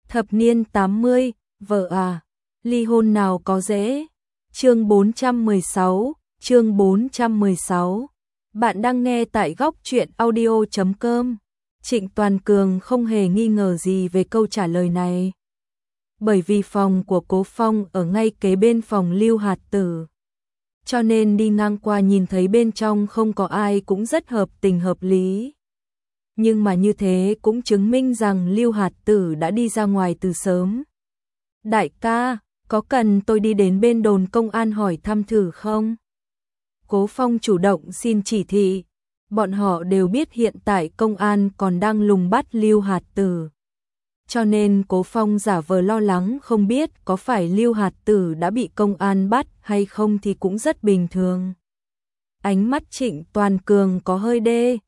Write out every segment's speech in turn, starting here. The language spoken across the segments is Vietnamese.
Thập niên 80, vợ à, ly hôn nào có dễ. Chương 416, chương 416. Bạn đang nghe tại góc truyện audio.com. Trịnh Toàn Cường không hề nghi ngờ gì về câu trả lời này. Bởi vì phòng của Cố Phong ở ngay kế bên phòng Lưu Hạt Tử. Cho nên đi ngang qua nhìn thấy bên trong không có ai cũng rất hợp tình hợp lý. Nhưng mà như thế cũng chứng minh rằng Lưu Hạt Tử đã đi ra ngoài từ sớm. Đại ca, có cần tôi đi đến bên đồn công an hỏi thăm thử không? Cố Phong chủ động xin chỉ thị. Bọn họ đều biết hiện tại công an còn đang lùng bắt Lưu Hạt Tử. Cho nên Cố Phong giả vờ lo lắng không biết có phải Lưu Hạt Tử đã bị công an bắt hay không thì cũng rất bình thường. Ánh mắt Trịnh Toàn Cường có hơi đê,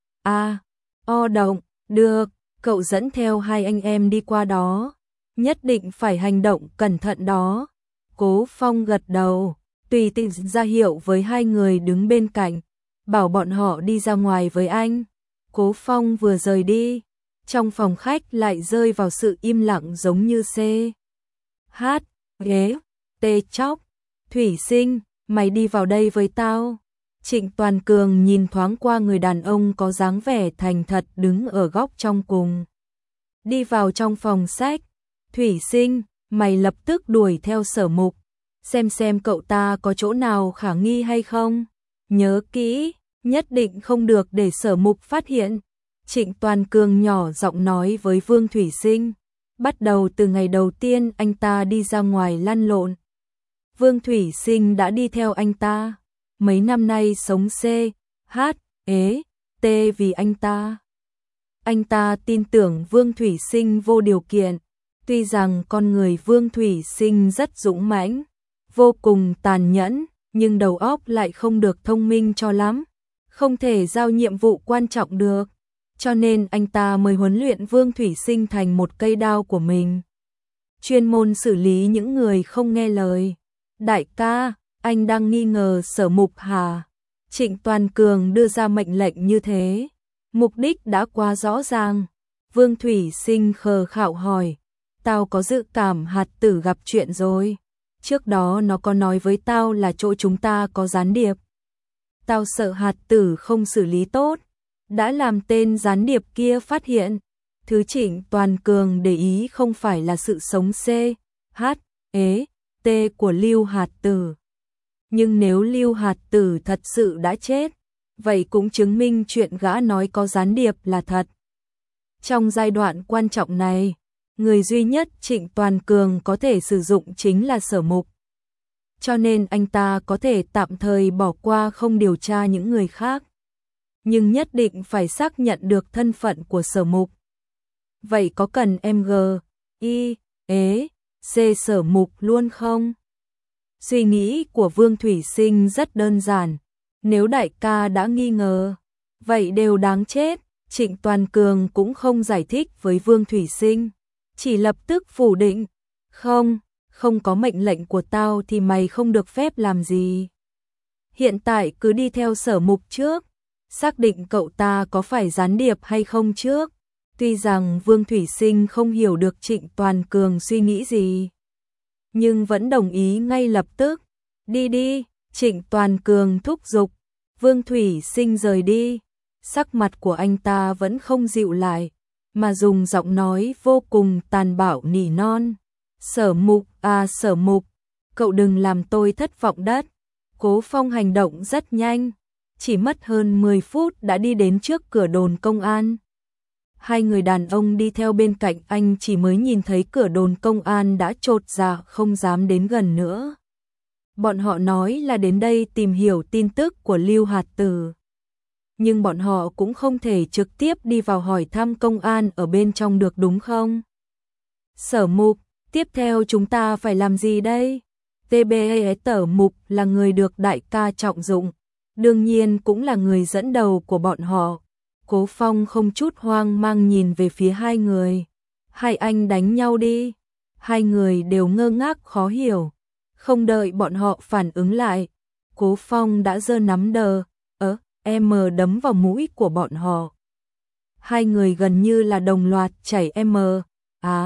o động, được, cậu dẫn theo hai anh em đi qua đó. Nhất định phải hành động cẩn thận đó. Cố Phong gật đầu, tùy tiện ra hiệu với hai người đứng bên cạnh, bảo bọn họ đi ra ngoài với anh. Cố Phong vừa rời đi, trong phòng khách lại rơi vào sự im lặng giống như C. H, ghế, tê chóc. Thủy Sinh, mày đi vào đây với tao. Trịnh Toàn Cường nhìn thoáng qua người đàn ông có dáng vẻ thành thật đứng ở góc trong cùng. Đi vào trong phòng sách. Thủy Sinh, mày lập tức đuổi theo Sở Mục. Xem cậu ta có chỗ nào khả nghi hay không. Nhớ kỹ, nhất định không được để Sở Mục phát hiện. Trịnh Toàn Cường nhỏ giọng nói với Vương Thủy Sinh. Bắt đầu từ ngày đầu tiên anh ta đi ra ngoài lăn lộn, Vương Thủy Sinh đã đi theo anh ta. Mấy năm nay sống C, H, T vì anh ta. Anh ta tin tưởng Vương Thủy Sinh vô điều kiện. Tuy rằng con người Vương Thủy Sinh rất dũng mãnh, vô cùng tàn nhẫn, nhưng đầu óc lại không được thông minh cho lắm. Không thể giao nhiệm vụ quan trọng được. Cho nên anh ta mới huấn luyện Vương Thủy Sinh thành một cây đao của mình. Chuyên môn xử lý những người không nghe lời. Đại ca, anh đang nghi ngờ Sở Mục hả? Trịnh Toàn Cường đưa ra mệnh lệnh như thế. Mục đích đã quá rõ ràng. Vương Thủy Sinh khờ khạo hỏi. Tao có dự cảm Hạt Tử gặp chuyện rồi. Trước đó nó có nói với tao là chỗ chúng ta có gián điệp. Tao sợ Hạt Tử không xử lý tốt, đã làm tên gián điệp kia phát hiện. Thứ Trịnh Toàn Cường để ý không phải là sự sống C, H, T của Lưu Hạt Tử. Nhưng nếu Lưu Hạt Tử thật sự đã chết, vậy cũng chứng minh chuyện gã nói có gián điệp là thật. Trong giai đoạn quan trọng này, người duy nhất Trịnh Toàn Cường có thể sử dụng chính là Sở Mục. Cho nên anh ta có thể tạm thời bỏ qua không điều tra những người khác. Nhưng nhất định phải xác nhận được thân phận của Sở Mục. Vậy có cần MG, C Sở Mục luôn không? Suy nghĩ của Vương Thủy Sinh rất đơn giản. Nếu đại ca đã nghi ngờ, vậy đều đáng chết. Trịnh Toàn Cường cũng không giải thích với Vương Thủy Sinh, chỉ lập tức phủ định. Không có mệnh lệnh của tao thì mày không được phép làm gì. Hiện tại cứ đi theo Sở Mục trước, xác định cậu ta có phải gián điệp hay không trước. Tuy rằng Vương Thủy Sinh không hiểu được Trịnh Toàn Cường suy nghĩ gì, nhưng vẫn đồng ý ngay lập tức. Đi, Trịnh Toàn Cường thúc giục. Vương Thủy Sinh rời đi. Sắc mặt của anh ta vẫn không dịu lại, mà dùng giọng nói vô cùng tàn bạo nỉ non. Sở Mục à, Sở Mục, cậu đừng làm tôi thất vọng đất. Cố Phong hành động rất nhanh, chỉ mất hơn 10 phút đã đi đến trước cửa đồn công an. Hai người đàn ông đi theo bên cạnh anh chỉ mới nhìn thấy cửa đồn công an đã chột dạ không dám đến gần nữa. Bọn họ nói là đến đây tìm hiểu tin tức của Lưu Hạt Tử. Nhưng bọn họ cũng không thể trực tiếp đi vào hỏi thăm công an ở bên trong được đúng không? Sở Mục, tiếp theo chúng ta phải làm gì đây? TBE Sở Mục là người được đại ca trọng dụng, đương nhiên cũng là người dẫn đầu của bọn họ. Cố Phong không chút hoang mang nhìn về phía hai người. Hai anh đánh nhau đi. Hai người đều ngơ ngác khó hiểu. Không đợi bọn họ phản ứng lại, Cố Phong đã giơ nắm đờ, đấm vào mũi của bọn họ. Hai người gần như là đồng loạt chảy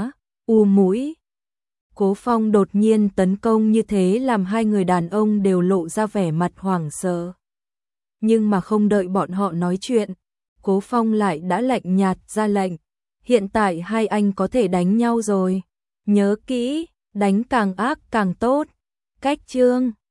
mũi. Cố Phong đột nhiên tấn công như thế làm hai người đàn ông đều lộ ra vẻ mặt hoảng sợ. Nhưng mà không đợi bọn họ nói chuyện, Cố Phong lại đã lạnh nhạt ra lệnh. Hiện tại hai anh có thể đánh nhau rồi. Nhớ kỹ, đánh càng ác càng tốt. Cách chương